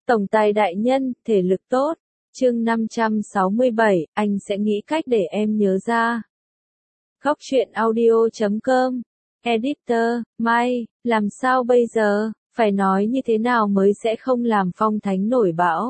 Tổng tài đại nhân, thể lực tốt. Chương 567, anh sẽ nghĩ cách để em nhớ ra. Góc truyện audio.com. Editor, Mai, làm sao bây giờ, phải nói như thế nào mới sẽ không làm Phong Thánh nổi bão.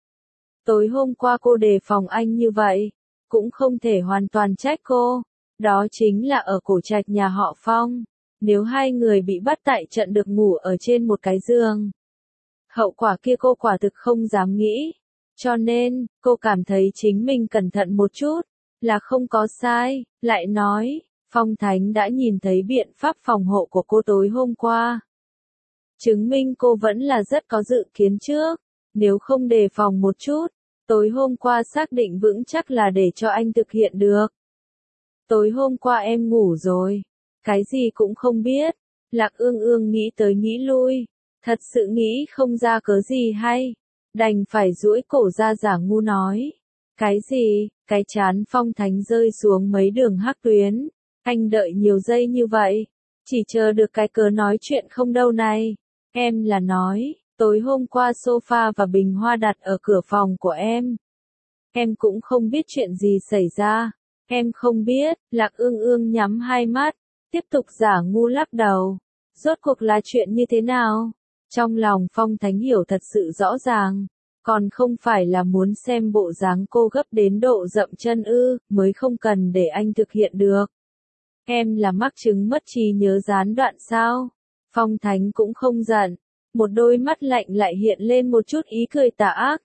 Tối hôm qua cô đề phòng anh như vậy, cũng không thể hoàn toàn trách cô. Đó chính là ở cổ trạch nhà họ Phong. Nếu hai người bị bắt tại trận được ngủ ở trên một cái giường, hậu quả kia cô quả thực không dám nghĩ. Cho nên, cô cảm thấy chính mình cẩn thận một chút, là không có sai. Lại nói, Phong Thánh đã nhìn thấy biện pháp phòng hộ của cô tối hôm qua. Chứng minh cô vẫn là rất có dự kiến trước. Nếu không đề phòng một chút, tối hôm qua xác định vững chắc là để cho anh thực hiện được. Tối hôm qua em ngủ rồi. Cái gì cũng không biết. Lạc Ương Ương nghĩ tới nghĩ lui. Thật sự nghĩ không ra cớ gì hay. Đành phải duỗi cổ ra giả ngu nói. Cái gì, cái chán Phong Thánh rơi xuống mấy đường hắc tuyến. Anh đợi nhiều giây như vậy. Chỉ chờ được cái cớ nói chuyện không đâu này. Em là nói, tối hôm qua sofa và bình hoa đặt ở cửa phòng của em. Em cũng không biết chuyện gì xảy ra. Em không biết, Lạc Ương Ương nhắm hai mắt, tiếp tục giả ngu lắc đầu. Rốt cuộc là chuyện như thế nào? Trong lòng Phong Thánh hiểu thật sự rõ ràng. Còn không phải là muốn xem bộ dáng cô gấp đến độ dậm chân ư, mới không cần để anh thực hiện được. Em là mắc chứng mất trí nhớ gián đoạn sao? Phong Thánh cũng không giận. Một đôi mắt lạnh lại hiện lên một chút ý cười tà ác.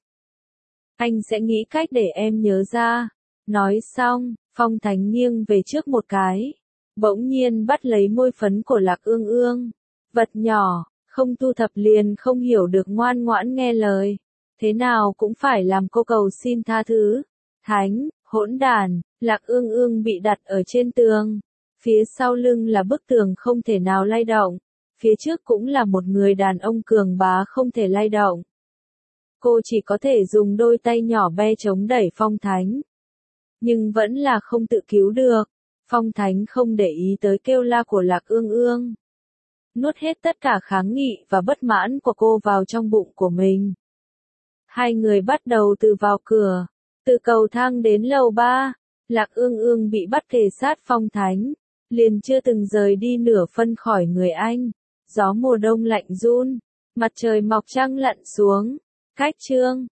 Anh sẽ nghĩ cách để em nhớ ra. Nói xong, Phong Thánh nghiêng về trước một cái. Bỗng nhiên bắt lấy môi phấn của Lạc Ương Ương. Vật nhỏ, không thu thập liền không hiểu được ngoan ngoãn nghe lời. Thế nào cũng phải làm cô cầu xin tha thứ. Thánh, hỗn đàn, Lạc Ương Ương bị đặt ở trên tường. Phía sau lưng là bức tường không thể nào lay động. Phía trước cũng là một người đàn ông cường bá không thể lay động. Cô chỉ có thể dùng đôi tay nhỏ be chống đẩy Phong Thánh. Nhưng vẫn là không tự cứu được. Phong Thánh không để ý tới kêu la của Lạc Ương Ương. Nuốt hết tất cả kháng nghị và bất mãn của cô vào trong bụng của mình. Hai người bắt đầu từ vào cửa, từ cầu thang đến lầu 3. Lạc Ương Ương bị bắt kề sát Phong Thánh, liền chưa từng rời đi nửa phân khỏi người anh. Gió mùa đông lạnh run, mặt trời mọc trăng lặn xuống. Cách chương